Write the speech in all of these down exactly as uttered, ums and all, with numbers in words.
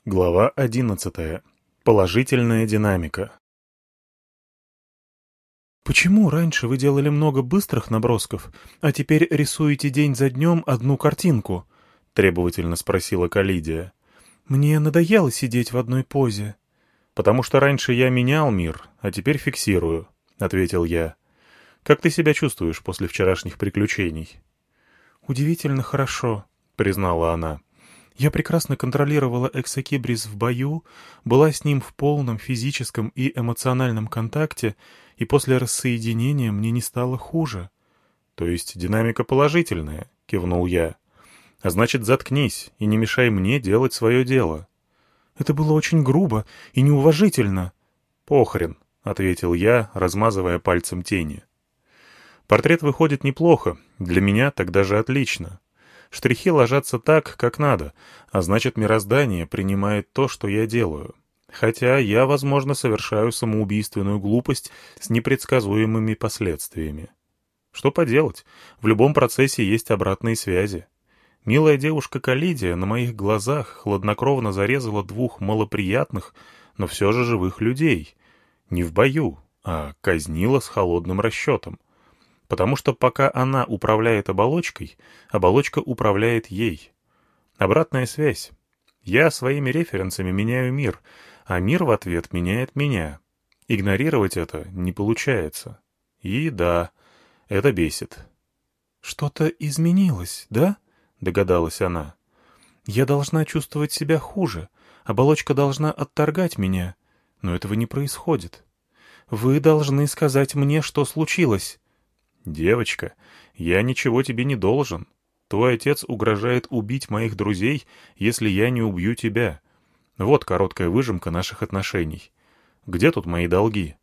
Глава одиннадцатая. Положительная динамика. «Почему раньше вы делали много быстрых набросков, а теперь рисуете день за днем одну картинку?» — требовательно спросила Калидия. «Мне надоело сидеть в одной позе». «Потому что раньше я менял мир, а теперь фиксирую», — ответил я. «Как ты себя чувствуешь после вчерашних приключений?» «Удивительно хорошо», — признала она. «Я прекрасно контролировала Эксокибрис в бою, была с ним в полном физическом и эмоциональном контакте, и после рассоединения мне не стало хуже». «То есть динамика положительная», — кивнул я. «А значит, заткнись и не мешай мне делать свое дело». «Это было очень грубо и неуважительно». «Похрен», — ответил я, размазывая пальцем тени. «Портрет выходит неплохо, для меня так даже отлично. Штрихи ложатся так, как надо, а значит, мироздание принимает то, что я делаю. Хотя я, возможно, совершаю самоубийственную глупость с непредсказуемыми последствиями. Что поделать, в любом процессе есть обратные связи. Милая девушка Калидия на моих глазах хладнокровно зарезала двух малоприятных, но все же живых людей. Не в бою, а казнила с холодным расчетом. Потому что пока она управляет оболочкой, оболочка управляет ей. Обратная связь. Я своими референсами меняю мир, а мир в ответ меняет меня. Игнорировать это не получается. И да, это бесит. «Что-то изменилось, да?» — догадалась она. «Я должна чувствовать себя хуже, оболочка должна отторгать меня, но этого не происходит. Вы должны сказать мне, что случилось». «Девочка, я ничего тебе не должен. Твой отец угрожает убить моих друзей, если я не убью тебя. Вот короткая выжимка наших отношений. Где тут мои долги?»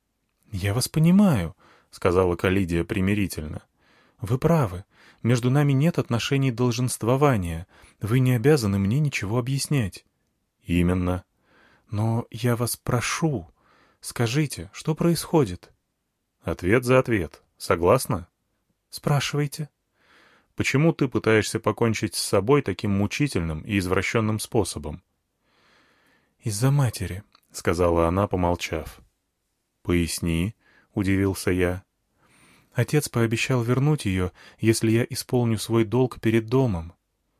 «Я вас понимаю», — сказала Калидия примирительно. «Вы правы. Между нами нет отношений долженствования. Вы не обязаны мне ничего объяснять». «Именно». «Но я вас прошу, скажите, что происходит?» Ответ за ответ. Согласна? «Спрашивайте». «Почему ты пытаешься покончить с собой таким мучительным и извращенным способом?» «Из-за матери», — сказала она, помолчав. «Поясни», — удивился я. «Отец пообещал вернуть ее, если я исполню свой долг перед домом».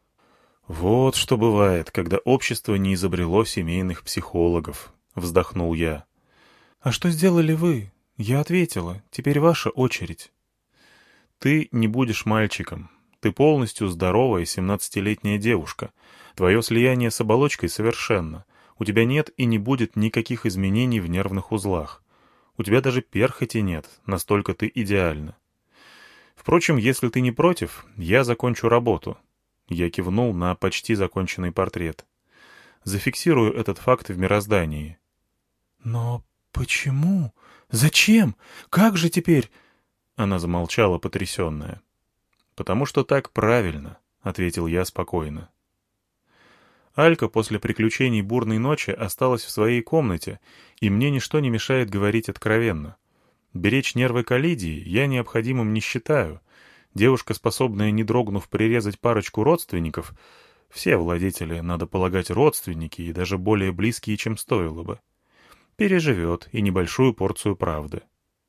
«Вот что бывает, когда общество не изобрело семейных психологов», — вздохнул я. «А что сделали вы?» «Я ответила. Теперь ваша очередь». «Ты не будешь мальчиком. Ты полностью здоровая семнадцатилетняя девушка. Твое слияние с оболочкой совершенно. У тебя нет и не будет никаких изменений в нервных узлах. У тебя даже перхоти нет, настолько ты идеальна. Впрочем, если ты не против, я закончу работу». Я кивнул на почти законченный портрет. «Зафиксирую этот факт в мироздании». «Но почему? Зачем? Как же теперь?» Она замолчала, потрясенная. «Потому что так правильно», — ответил я спокойно. Алька после приключений бурной ночи осталась в своей комнате, и мне ничто не мешает говорить откровенно. Беречь нервы Калидии я необходимым не считаю. Девушка, способная, не дрогнув, прирезать парочку родственников, все владетели, надо полагать, родственники и даже более близкие, чем стоило бы, переживет и небольшую порцию правды.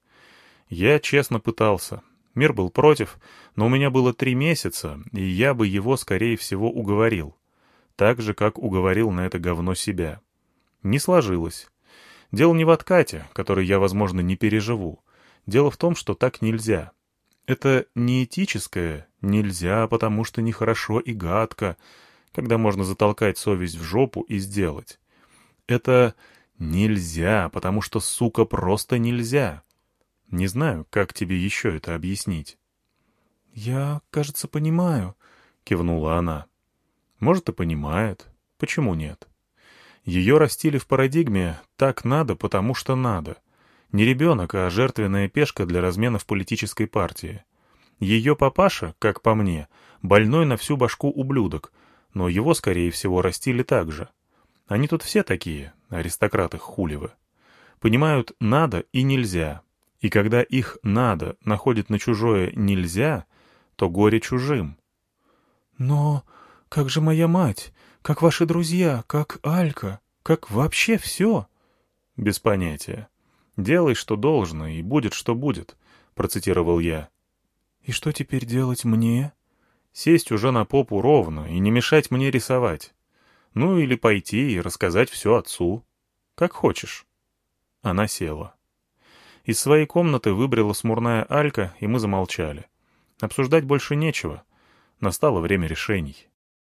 Я честно пытался. Мир был против, но у меня было три месяца, и я бы его, скорее всего, уговорил. Так же, как уговорил на это говно себя. Не сложилось. Дело не в откате, который я, возможно, не переживу. Дело в том, что так нельзя. Это не этическое «нельзя, потому что нехорошо и гадко», когда можно затолкать совесть в жопу и сделать. Это нельзя, потому что, сука, просто нельзя. Не знаю, как тебе еще это объяснить. «Я, кажется, понимаю», — кивнула она. Может, и понимает. Почему нет? Ее растили в парадигме «так надо, потому что надо». Не ребенок, а жертвенная пешка для размена в политической партии. Ее папаша, как по мне, больной на всю башку ублюдок, но его, скорее всего, растили так же. Они тут все такие, аристократы хулевы. Понимают «надо» и «нельзя». И когда их «надо» находит на чужое «нельзя», то горе чужим. «Но как же моя мать? как ваши друзья, как Алька, как вообще все?» «Без понятия. Делай, что должно, и будет, что будет», — процитировал я. «И что теперь делать мне?» «Сесть уже на попу ровно и не мешать мне рисовать. Ну или пойти и рассказать все отцу. Как хочешь». Она села. Из своей комнаты выбрела смурная Алька, и мы замолчали. Обсуждать больше нечего. Настало время решений.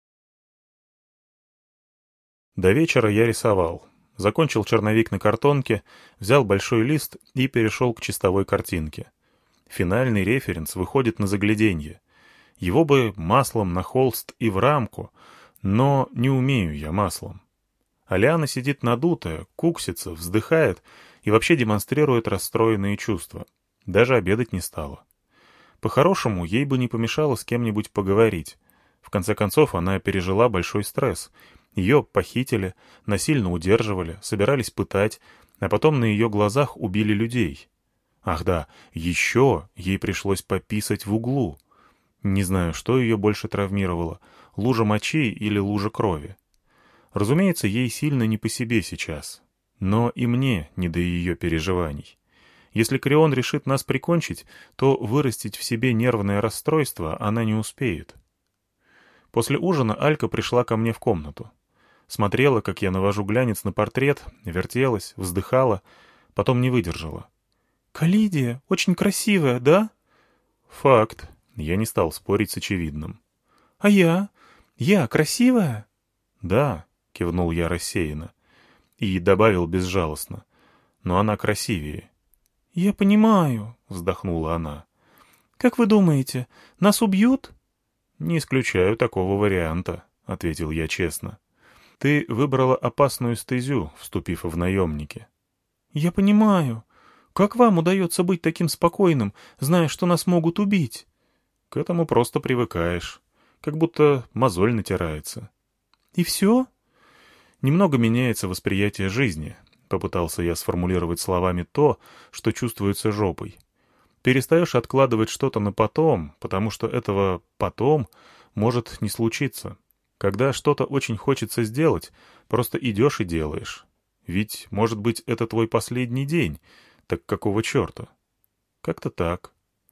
До вечера я рисовал. Закончил черновик на картонке, взял большой лист и перешел к чистовой картинке. Финальный референс выходит на загляденье. Его бы маслом на холст и в рамку, но не умею я маслом. Алиана сидит надутая, куксится, вздыхает и вообще демонстрирует расстроенные чувства. Даже обедать не стала. По-хорошему, ей бы не помешало с кем-нибудь поговорить. В конце концов, она пережила большой стресс. Ее похитили, насильно удерживали, собирались пытать, а потом на ее глазах убили людей. Ах да, еще ей пришлось пописать в углу. Не знаю, что ее больше травмировало, лужа мочи или лужа крови. Разумеется, ей сильно не по себе сейчас. Но и мне не до ее переживаний. Если Крион решит нас прикончить, то вырастить в себе нервное расстройство она не успеет. После ужина Алька пришла ко мне в комнату. Смотрела, как я навожу глянец на портрет, вертелась, вздыхала, потом не выдержала. «Калидия очень красивая, да?» «Факт». Я не стал спорить с очевидным. «А я? Я красивая?» «Да», — кивнул я рассеянно. И добавил безжалостно. «Но она красивее». «Я понимаю», — вздохнула она. «Как вы думаете, нас убьют?» «Не исключаю такого варианта», — ответил я честно. «Ты выбрала опасную стезю, вступив в наемники». «Я понимаю. Как вам удается быть таким спокойным, зная, что нас могут убить?» «К этому просто привыкаешь. Как будто мозоль натирается». «И все?» «Немного меняется восприятие жизни», — попытался я сформулировать словами то, что чувствуется жопой. «Перестаешь откладывать что-то на потом, потому что этого «потом» может не случиться. Когда что-то очень хочется сделать, просто идешь и делаешь. Ведь, может быть, это твой последний день, так какого черта?» «Как-то так».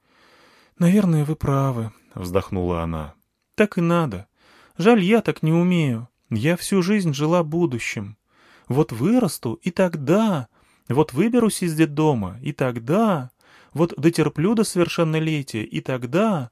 «Наверное, вы правы», — вздохнула она. «Так и надо. Жаль, я так не умею. Я всю жизнь жила будущим. Вот вырасту, и тогда... Вот выберусь из детдома, и тогда... Вот дотерплю до совершеннолетия, и тогда...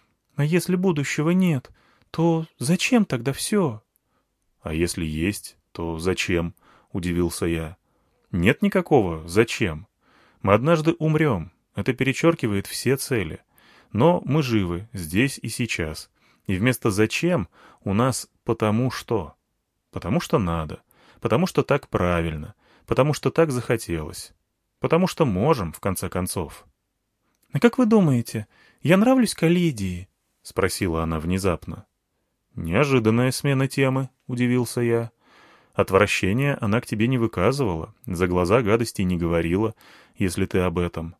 А если будущего нет, то зачем тогда все?» «А если есть, то зачем?» — удивился я. «Нет никакого «зачем». Мы однажды умрем. Это перечеркивает все цели. Но мы живы, здесь и сейчас. И вместо «зачем» у нас «потому что». Потому что надо. Потому что так правильно. Потому что так захотелось. Потому что можем, в конце концов. «А как вы думаете, я нравлюсь Калидии?» — спросила она внезапно. «Неожиданная смена темы», — удивился я. «Отвращения она к тебе не выказывала, за глаза гадостей не говорила, если ты об этом».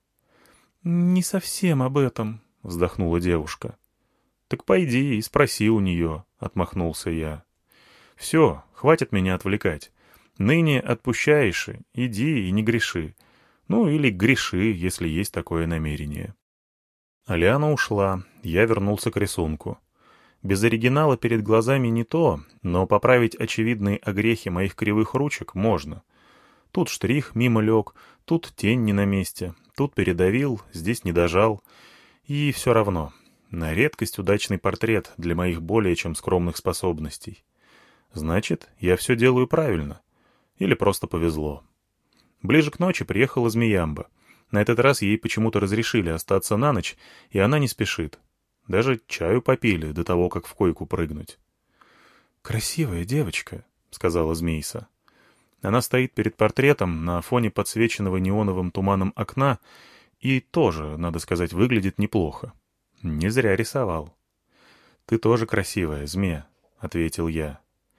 «Не совсем об этом», — вздохнула девушка. «Так пойди и спроси у нее», — отмахнулся я. «Все, хватит меня отвлекать. Ныне отпущаешь, иди и не греши. Ну или греши, если есть такое намерение». Алиана ушла, я вернулся к рисунку. Без оригинала перед глазами не то, но поправить очевидные огрехи моих кривых ручек можно. Тут штрих мимо лег, тут тень не на месте, тут передавил, здесь не дожал. И все равно, на редкость удачный портрет для моих более чем скромных способностей. Значит, я все делаю правильно. Или просто повезло. Ближе к ночи приехала Змеямба. На этот раз ей почему-то разрешили остаться на ночь, и она не спешит. Даже чаю попили до того, как в койку прыгнуть. «Красивая девочка», — сказала Змейса. Она стоит перед портретом на фоне подсвеченного неоновым туманом окна и тоже, надо сказать, выглядит неплохо. Не зря рисовал. «Ты тоже красивая, Змея», — ответил я.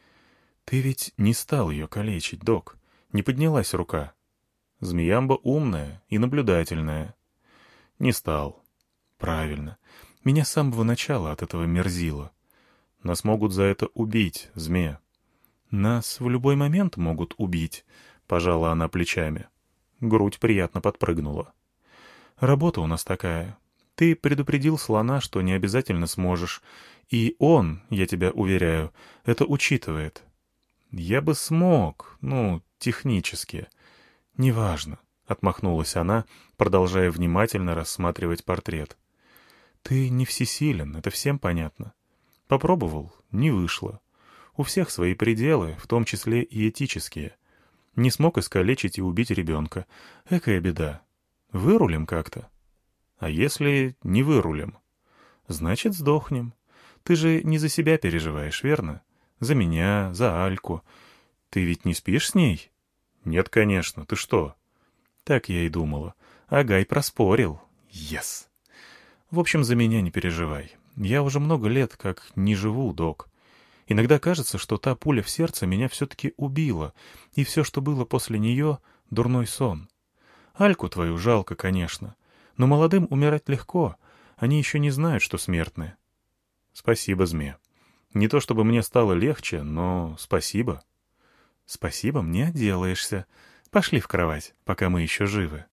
«Ты ведь не стал ее калечить, док. Не поднялась рука». Змеямба умная и наблюдательная. «Не стал». «Правильно. Меня с самого начала от этого мерзило. Нас могут за это убить, Змея. «Нас в любой момент могут убить», — пожала она плечами. Грудь приятно подпрыгнула. «Работа у нас такая. Ты предупредил слона, что не обязательно сможешь, и он, я тебя уверяю, это учитывает». «Я бы смог, ну, технически». «Неважно», — отмахнулась она, продолжая внимательно рассматривать портрет. «Ты не всесилен, это всем понятно. Попробовал — не вышло. У всех свои пределы, в том числе и этические. Не смог искалечить и убить ребенка. Экая беда. Вырулим как-то. А если не вырулим? Значит, сдохнем. Ты же не за себя переживаешь, верно? За меня, за Альку. Ты ведь не спишь с ней?» «Нет, конечно. Ты что?» Так я и думала. Агай проспорил. Yes. В общем, за меня не переживай. Я уже много лет как не живу, док. Иногда кажется, что та пуля в сердце меня все-таки убила, и все, что было после нее — дурной сон. Альку твою жалко, конечно, но молодым умирать легко, они еще не знают, что смертны. Спасибо, Зме. Не то чтобы мне стало легче, но спасибо. Спасибо, мне отделаешься. Пошли в кровать, пока мы еще живы.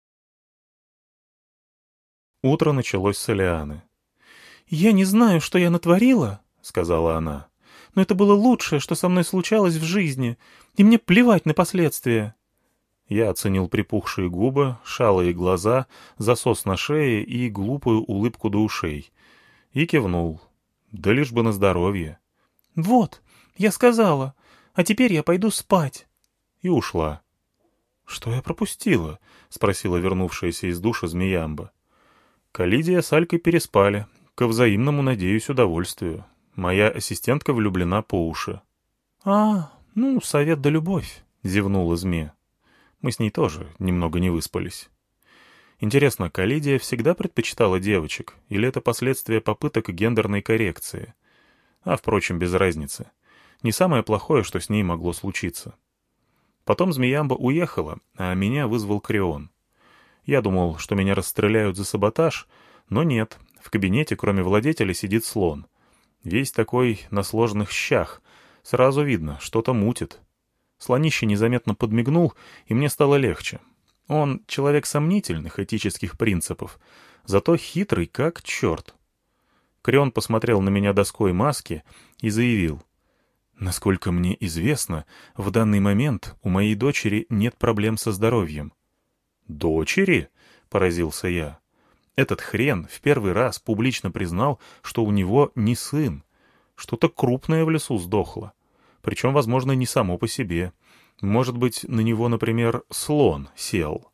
Утро началось с Элианы. «Я не знаю, что я натворила», — сказала она. «Но это было лучшее, что со мной случалось в жизни, и мне плевать на последствия». Я оценил припухшие губы, шалые глаза, засос на шее и глупую улыбку до ушей. И кивнул. Да лишь бы на здоровье. «Вот, я сказала, а теперь я пойду спать». И ушла. «Что я пропустила?» — спросила вернувшаяся из душа Змеямба. Калидия с Алькой переспали. Ко взаимному, надеюсь, удовольствию. Моя ассистентка влюблена по уши. «А, ну, совет да любовь», — зевнула Зме. Мы с ней тоже немного не выспались. Интересно, Калидия всегда предпочитала девочек, или это последствия попыток гендерной коррекции? А, впрочем, без разницы. Не самое плохое, что с ней могло случиться. Потом Змеямба уехала, а меня вызвал Крион. Я думал, что меня расстреляют за саботаж, но нет, в кабинете кроме владетеля сидит слон. Весь такой на сложных щах. Сразу видно, что-то мутит. Слонище незаметно подмигнул, и мне стало легче. Он человек сомнительных этических принципов, зато хитрый как черт. Крион посмотрел на меня доской маски и заявил: «Насколько мне известно, в данный момент у моей дочери нет проблем со здоровьем». «Дочери?» — поразился я. Этот хрен в первый раз публично признал, что у него не сын. Что-то крупное в лесу сдохло. Причем, возможно, не само по себе. Может быть, на него, например, слон сел.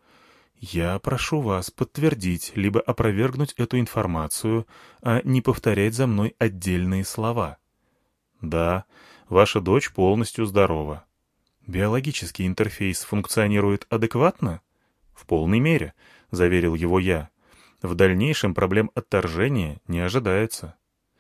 «Я прошу вас подтвердить либо опровергнуть эту информацию, а не повторять за мной отдельные слова». «Да, ваша дочь полностью здорова». «Биологический интерфейс функционирует адекватно?» «В полной мере», — заверил его я. «В дальнейшем проблем отторжения не ожидается».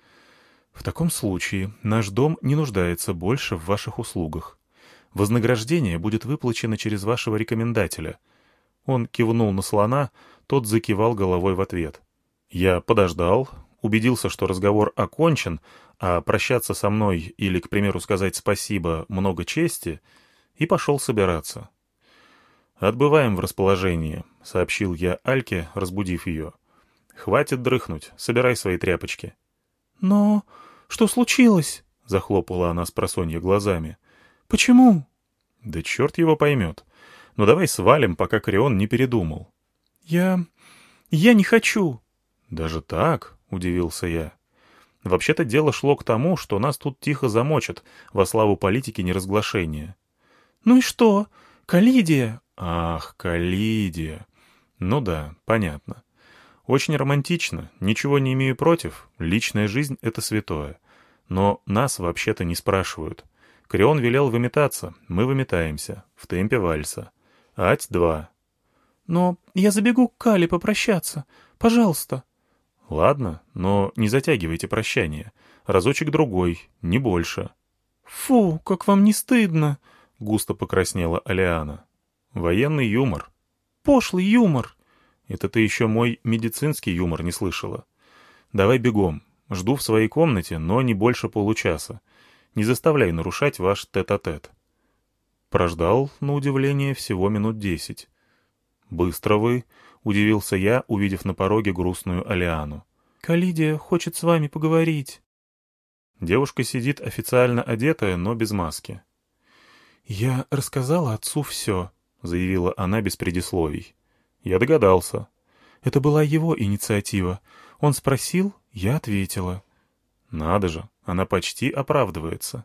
«В таком случае наш дом не нуждается больше в ваших услугах. Вознаграждение будет выплачено через вашего рекомендателя». Он кивнул на слона, тот закивал головой в ответ. Я подождал, убедился, что разговор окончен, а прощаться со мной или, к примеру, сказать спасибо много чести, и пошел собираться. «Отбываем в расположении», — сообщил я Альке, разбудив ее. «Хватит дрыхнуть, собирай свои тряпочки». «Но что случилось?» — захлопала она спросонья глазами. «Почему?» «Да черт его поймет. Ну давай свалим, пока Крион не передумал». «Я... я не хочу». «Даже так?» — удивился я. «Вообще-то дело шло к тому, что нас тут тихо замочат во славу политики неразглашения». «Ну и что? Калидия?» «Ах, Калидия. Ну да, понятно. Очень романтично, ничего не имею против, личная жизнь — это святое. Но нас вообще-то не спрашивают. Крион велел выметаться, мы выметаемся, в темпе вальса. Ать-два». «Но я забегу к Кале попрощаться. Пожалуйста». «Ладно, но не затягивайте прощание. Разочек-другой, не больше». «Фу, как вам не стыдно!» — густо покраснела Алиана. «Военный юмор». «Пошлый юмор». «Это ты еще мой медицинский юмор не слышала. Давай бегом. Жду в своей комнате, но не больше получаса. Не заставляй нарушать ваш тет-а-тет». Прождал, на удивление, всего минут десять. «Быстро вы», — удивился я, увидев на пороге грустную Алиану. «Калидия хочет с вами поговорить». Девушка сидит официально одетая, но без маски. «Я рассказала отцу все», — заявила она без предисловий. Я догадался. «Это была его инициатива. Он спросил, я ответила». Надо же, она почти оправдывается.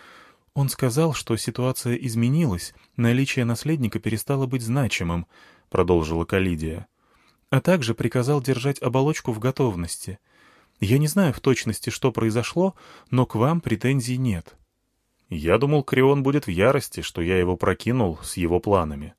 «Он сказал, что ситуация изменилась, наличие наследника перестало быть значимым», — продолжила Калидия. «А также приказал держать оболочку в готовности. Я не знаю в точности, что произошло, но к вам претензий нет». Я думал, Крион будет в ярости, что я его прокинул с его планами.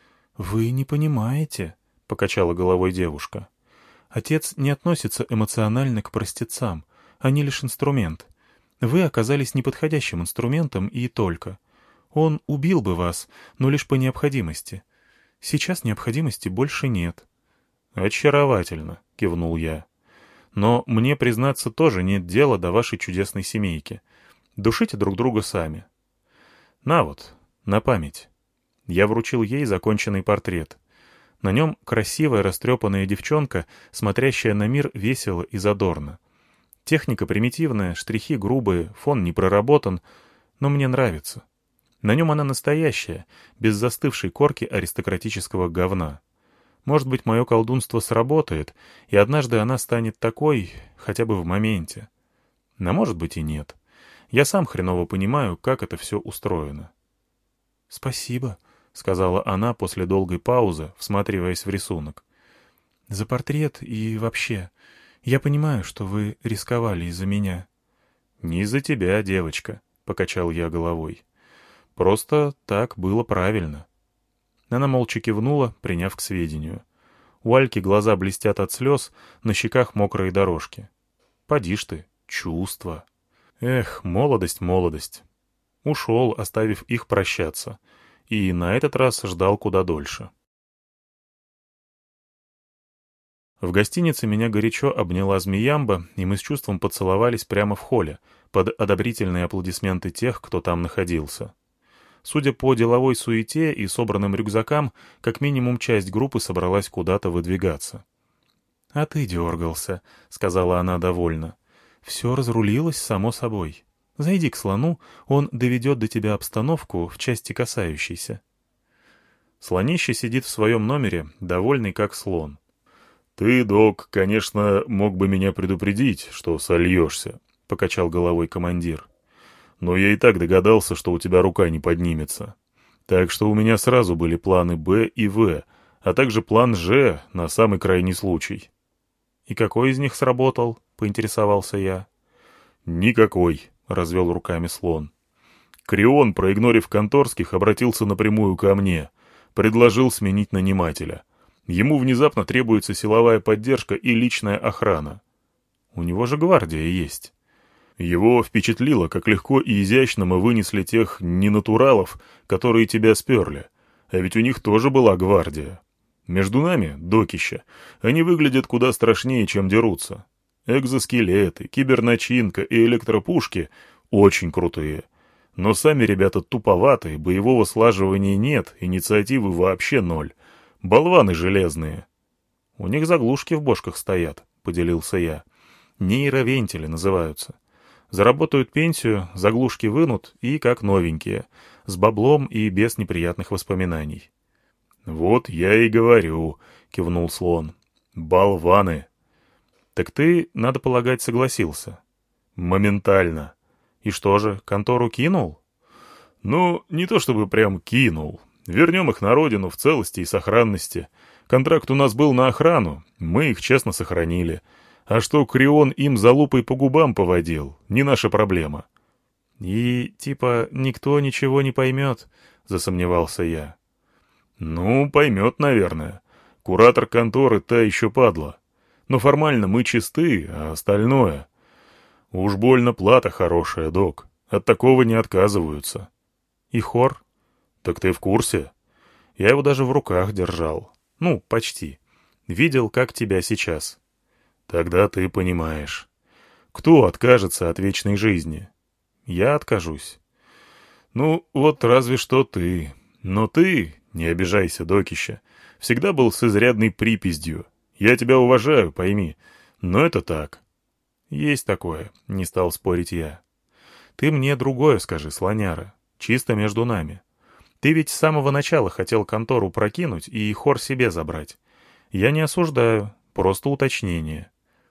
«Вы не понимаете», — покачала головой девушка. «Отец не относится эмоционально к простецам. Они лишь инструмент. Вы оказались неподходящим инструментом и только. Он убил бы вас, но лишь по необходимости. Сейчас необходимости больше нет». «Очаровательно», — кивнул я. «Но мне, признаться, тоже нет дела до вашей чудесной семейки. Душите друг друга сами. На вот, на память». Я вручил ей законченный портрет. На нем красивая растрепанная девчонка, смотрящая на мир весело и задорно. Техника примитивная, штрихи грубые, фон не проработан, но мне нравится. На нем она настоящая, без застывшей корки аристократического говна. Может быть, мое колдунство сработает, и однажды она станет такой, хотя бы в моменте. Но может быть и нет. Я сам хреново понимаю, как это все устроено. «Спасибо», — сказала она после долгой паузы, всматриваясь в рисунок. «За портрет и вообще. Я понимаю, что вы рисковали из-за меня». «Не из-за тебя, девочка», — покачал я головой. «Просто так было правильно». Она молча кивнула, приняв к сведению. У Альки глаза блестят от слез, на щеках мокрые дорожки. «Поди ж ты, чувства». Эх, молодость, молодость. Ушел, оставив их прощаться. И на этот раз ждал куда дольше. В гостинице меня горячо обняла Змеямба, и мы с чувством поцеловались прямо в холле, под одобрительные аплодисменты тех, кто там находился. Судя по деловой суете и собранным рюкзакам, как минимум часть группы собралась куда-то выдвигаться. «А ты дергался», — сказала она довольно. «Все разрулилось само собой. Зайди к слону, он доведет до тебя обстановку в части касающейся». Слонище сидит в своем номере, довольный как слон. «Ты, док, конечно, мог бы меня предупредить, что сольешься», — покачал головой командир. «Но я и так догадался, что у тебя рука не поднимется. Так что у меня сразу были планы Б и В, а также план Ж на самый крайний случай». «И какой из них сработал?» — поинтересовался я. «Никакой», — развел руками слон. «Крион, проигнорив конторских, обратился напрямую ко мне. Предложил сменить нанимателя. Ему внезапно требуется силовая поддержка и личная охрана. У него же гвардия есть». Его впечатлило, как легко и изящно мы вынесли тех ненатуралов, которые тебя сперли. А ведь у них тоже была гвардия. Между нами, докища, они выглядят куда страшнее, чем дерутся. Экзоскелеты, киберначинка и электропушки очень крутые. Но сами ребята туповатые, боевого слаживания нет, инициативы вообще ноль. Болваны железные. У них заглушки в бошках стоят, поделился я. Нейровентили называются. Заработают пенсию, заглушки вынут и как новенькие, с баблом и без неприятных воспоминаний. «Вот я и говорю», — кивнул слон. «Болваны». «Так ты, надо полагать, согласился». «Моментально». «И что же, контору кинул?» «Ну, не то чтобы прям кинул. Вернем их на родину в целости и сохранности. Контракт у нас был на охрану, мы их честно сохранили. А что Крион им за лупой по губам поводил, не наша проблема». «И, типа, никто ничего не поймет», — засомневался я. «Ну, поймет, наверное. Куратор конторы та еще падла. Но формально мы чисты, а остальное... Уж больно плата хорошая, док. От такого не отказываются». «И хор?» «Так ты в курсе? Я его даже в руках держал. Ну, почти. Видел, как тебя сейчас». «Тогда ты понимаешь. Кто откажется от вечной жизни? Я откажусь. Ну, вот разве что ты. Но ты, не обижайся, докища, всегда был с изрядной припиздью. Я тебя уважаю, пойми. Но это так. Есть такое, не стал спорить я. Ты мне другое скажи, слоняра. Чисто между нами. Ты ведь с самого начала хотел контору прокинуть и хор себе забрать. Я не осуждаю, просто уточнение.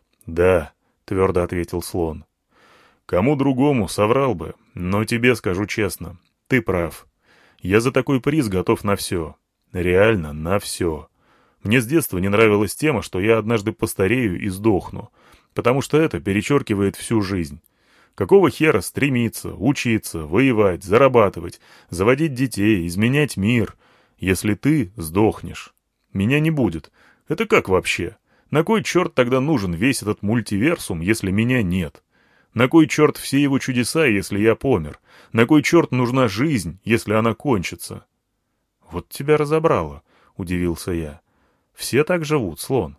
Да, твердо ответил слон. Кому другому соврал бы, но тебе скажу честно, ты прав. Я за такой приз готов на все. Реально, на все. Мне с детства не нравилась тема, что я однажды постарею и сдохну, потому что это перечеркивает всю жизнь. Какого хера стремиться, учиться, воевать, зарабатывать, заводить детей, изменять мир, если ты сдохнешь? Меня не будет. Это как вообще? На кой черт тогда нужен весь этот мультиверсум, если меня нет? На кой черт все его чудеса, если я помер? На кой черт нужна жизнь, если она кончится? Вот тебя разобрало, — удивился я. Все так живут, слон.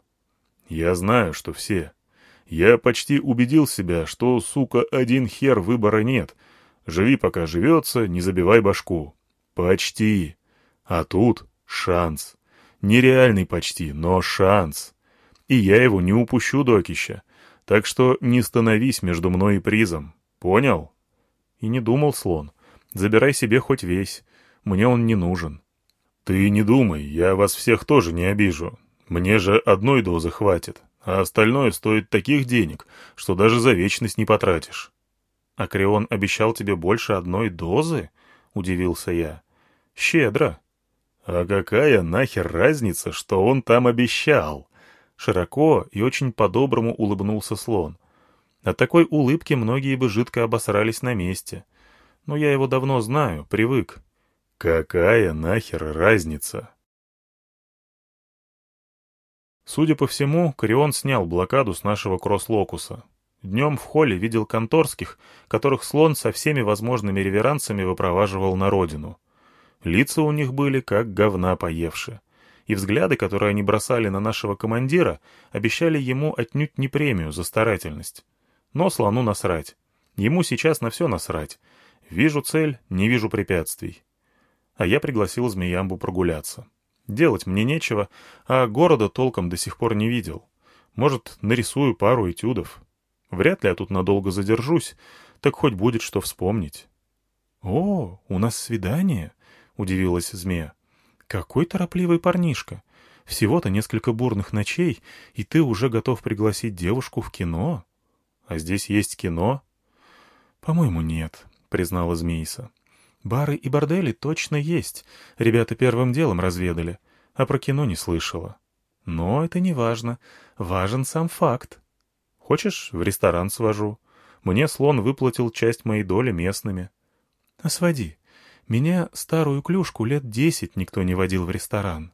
Я знаю, что все. Я почти убедил себя, что, сука, один хер выбора нет. Живи, пока живется, не забивай башку. Почти. А тут шанс. Нереальный почти, но шанс. И я его не упущу, докища. Так что не становись между мной и призом. Понял? И не думал, слон. Забирай себе хоть весь. Мне он не нужен. Ты не думай, я вас всех тоже не обижу. Мне же одной дозы хватит, а остальное стоит таких денег, что даже за вечность не потратишь. А Крион обещал тебе больше одной дозы? Удивился я. Щедро. А какая нахер разница, что он там обещал? Широко и очень по-доброму улыбнулся слон. От такой улыбки многие бы жидко обосрались на месте. Но я его давно знаю, привык. Какая нахер разница? Судя по всему, Корион снял блокаду с нашего кросс-локуса. Днем в холле видел конторских, которых слон со всеми возможными реверансами выпроваживал на родину. Лица у них были как говна поевшие. И взгляды, которые они бросали на нашего командира, обещали ему отнюдь не премию за старательность. Но слону насрать. Ему сейчас на все насрать. Вижу цель, не вижу препятствий. А я пригласил Змеямбу прогуляться. Делать мне нечего, а города толком до сих пор не видел. Может, нарисую пару этюдов. Вряд ли я тут надолго задержусь, так хоть будет что вспомнить. — О, у нас свидание? — удивилась змея. Какой торопливый парнишка. Всего-то несколько бурных ночей, и ты уже готов пригласить девушку в кино? А здесь есть кино? По-моему, нет, признала Змейса. Бары и бордели точно есть. Ребята первым делом разведали, а про кино не слышала. Но это не важно. Важен сам факт. Хочешь, в ресторан свожу? Мне слон выплатил часть моей доли местными. А своди. Меня, старую клюшку, лет десять никто не водил в ресторан.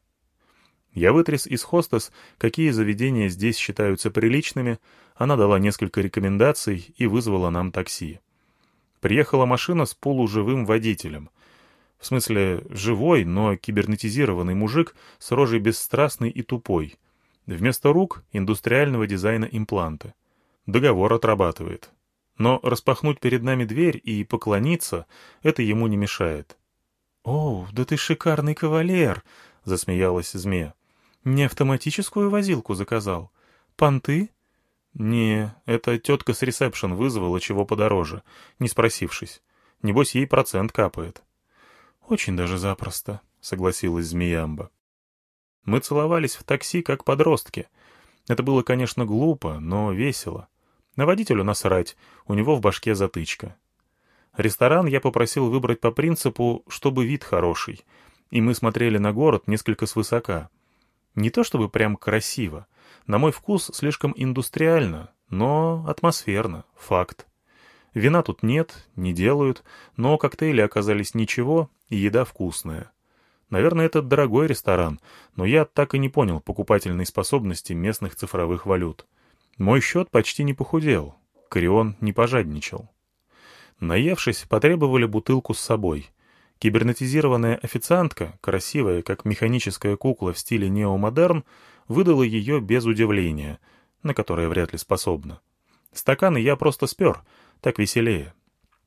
Я вытряс из хостес, какие заведения здесь считаются приличными, она дала несколько рекомендаций и вызвала нам такси. Приехала машина с полуживым водителем. В смысле, живой, но кибернетизированный мужик с рожей бесстрастной и тупой. Вместо рук — индустриального дизайна импланты. Договор отрабатывает. Но распахнуть перед нами дверь и поклониться — это ему не мешает. — О, да ты шикарный кавалер! — засмеялась змея. — Не автоматическую возилку заказал? Понты? — Не, это тетка с ресепшн вызвала чего подороже, не спросившись. Небось, ей процент капает. — Очень даже запросто, — согласилась Змеямба. Мы целовались в такси, как подростки. Это было, конечно, глупо, но весело. На водителю насрать, у него в башке затычка. Ресторан я попросил выбрать по принципу, чтобы вид хороший, и мы смотрели на город несколько свысока. Не то чтобы прям красиво, на мой вкус слишком индустриально, но атмосферно, факт. Вина тут нет, не делают, но коктейли оказались ничего, и еда вкусная. Наверное, это дорогой ресторан, но я так и не понял покупательной способности местных цифровых валют. Мой счет почти не похудел, Корион не пожадничал. Наевшись, потребовали бутылку с собой. Кибернетизированная официантка, красивая, как механическая кукла в стиле неомодерн, выдала ее без удивления, на которое вряд ли способна. Стаканы я просто спер, так веселее.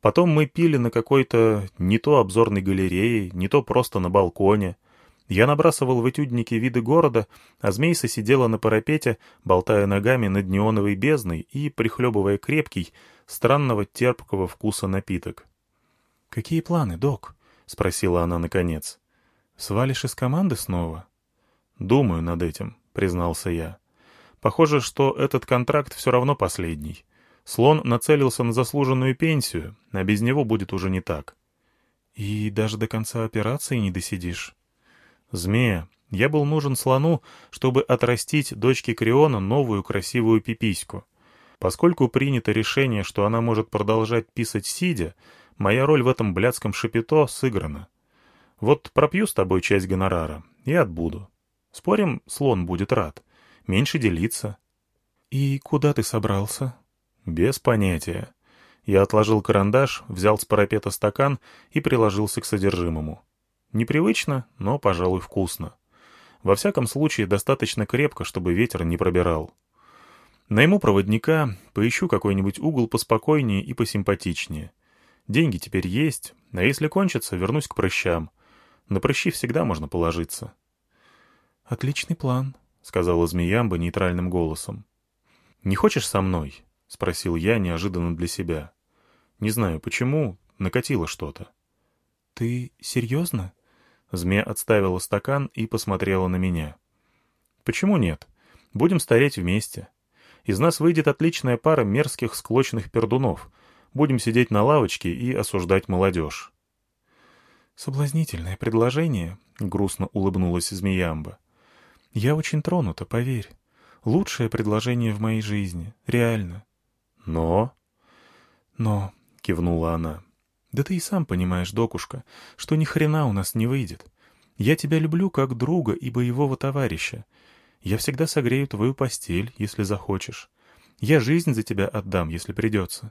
Потом мы пили на какой-то не то обзорной галерее, не то просто на балконе. Я набрасывал в этюдники виды города, а Змейса сидела на парапете, болтая ногами над неоновой бездной и прихлебывая крепкий, странного терпкого вкуса напиток. «Какие планы, док?» — спросила она наконец. «Свалишь из команды снова?» «Думаю над этим», — признался я. «Похоже, что этот контракт все равно последний. Слон нацелился на заслуженную пенсию, а без него будет уже не так». «И даже до конца операции не досидишь?» «Змея, я был нужен слону, чтобы отрастить дочке Криона новую красивую пипиську. Поскольку принято решение, что она может продолжать писать сидя, моя роль в этом блядском шапито сыграна. Вот пропью с тобой часть гонорара и отбуду. Спорим, слон будет рад. Меньше делиться». «И куда ты собрался?» «Без понятия». Я отложил карандаш, взял с парапета стакан и приложился к содержимому. Непривычно, но, пожалуй, вкусно. Во всяком случае, достаточно крепко, чтобы ветер не пробирал. Найму проводника, поищу какой-нибудь угол поспокойнее и посимпатичнее. Деньги теперь есть, а если кончатся, вернусь к прыщам. На прыщи всегда можно положиться. «Отличный план», — сказала Змеямба нейтральным голосом. «Не хочешь со мной?» — спросил я неожиданно для себя. Не знаю почему, накатило что-то. «Ты серьезно?» Змея отставила стакан и посмотрела на меня. «Почему нет? Будем стареть вместе. Из нас выйдет отличная пара мерзких склочных пердунов. Будем сидеть на лавочке и осуждать молодежь». «Соблазнительное предложение», — грустно улыбнулась Змеямба. «Я очень тронута, поверь. Лучшее предложение в моей жизни. Реально». «Но...» «Но...» — кивнула она. «Да ты и сам понимаешь, докушка, что ни хрена у нас не выйдет. Я тебя люблю как друга и боевого товарища. Я всегда согрею твою постель, если захочешь. Я жизнь за тебя отдам, если придется.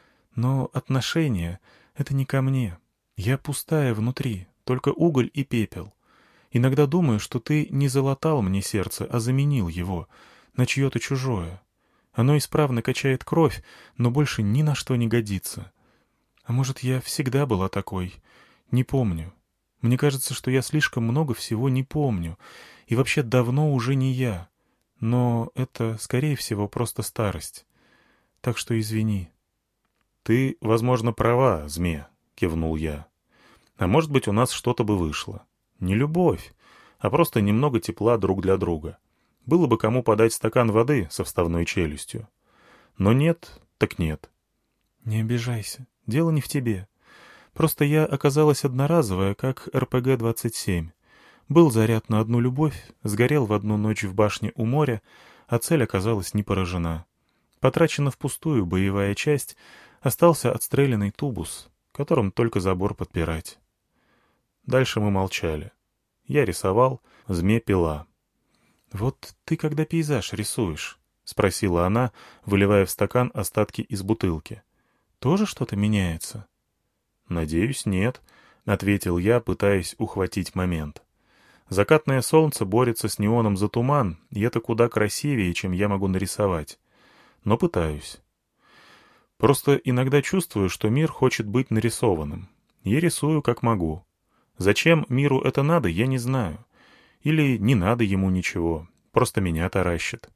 Но отношения — это не ко мне. Я пустая внутри, только уголь и пепел. Иногда думаю, что ты не залатал мне сердце, а заменил его на чье-то чужое. Оно исправно качает кровь, но больше ни на что не годится. А может, я всегда была такой? Не помню. Мне кажется, что я слишком много всего не помню, и вообще давно уже не я. Но это, скорее всего, просто старость. Так что извини». «Ты, возможно, права, Змея», — кивнул я. «А может быть, у нас что-то бы вышло. Не любовь, а просто немного тепла друг для друга. Было бы кому подать стакан воды со вставной челюстью. Но нет, так нет». «Не обижайся. Дело не в тебе. Просто я оказалась одноразовая, как эр пэ гэ двадцать семь. Был заряд на одну любовь, сгорел в одну ночь в башне у моря, а цель оказалась не поражена. Потрачена впустую боевая часть, остался отстрелянный тубус, которым только забор подпирать». Дальше мы молчали. Я рисовал, Змея пила. «Вот ты когда пейзаж рисуешь?» — спросила она, выливая в стакан остатки из бутылки. «Тоже что-то меняется?» «Надеюсь, нет», — ответил я, пытаясь ухватить момент. «Закатное солнце борется с неоном за туман, и это куда красивее, чем я могу нарисовать. Но пытаюсь. Просто иногда чувствую, что мир хочет быть нарисованным. Я рисую, как могу. Зачем миру это надо, я не знаю. Или не надо ему ничего, просто меня таращит».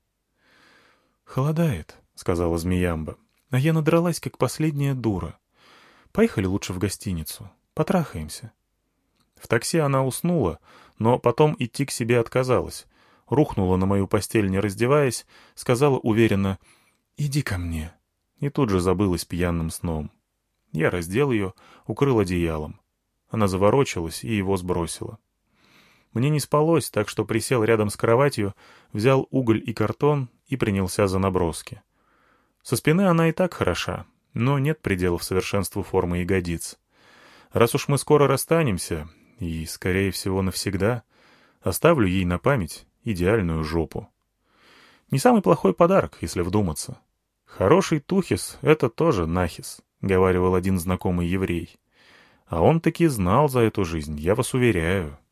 «Холодает», — сказала Змеямба. «А я надралась, как последняя дура. Поехали лучше в гостиницу. Потрахаемся». В такси она уснула, но потом идти к себе отказалась. Рухнула на мою постель, не раздеваясь, сказала уверенно «Иди ко мне». И тут же забылась пьяным сном. Я раздел ее, укрыл одеялом. Она заворочилась и его сбросила. Мне не спалось, так что присел рядом с кроватью, взял уголь и картон и принялся за наброски. Со спины она и так хороша, но нет пределов совершенству формы ягодиц. Раз уж мы скоро расстанемся, и, скорее всего, навсегда, оставлю ей на память идеальную жопу. Не самый плохой подарок, если вдуматься. Хороший тухис — это тоже нахис, — говаривал один знакомый еврей. А он таки знал за эту жизнь, я вас уверяю.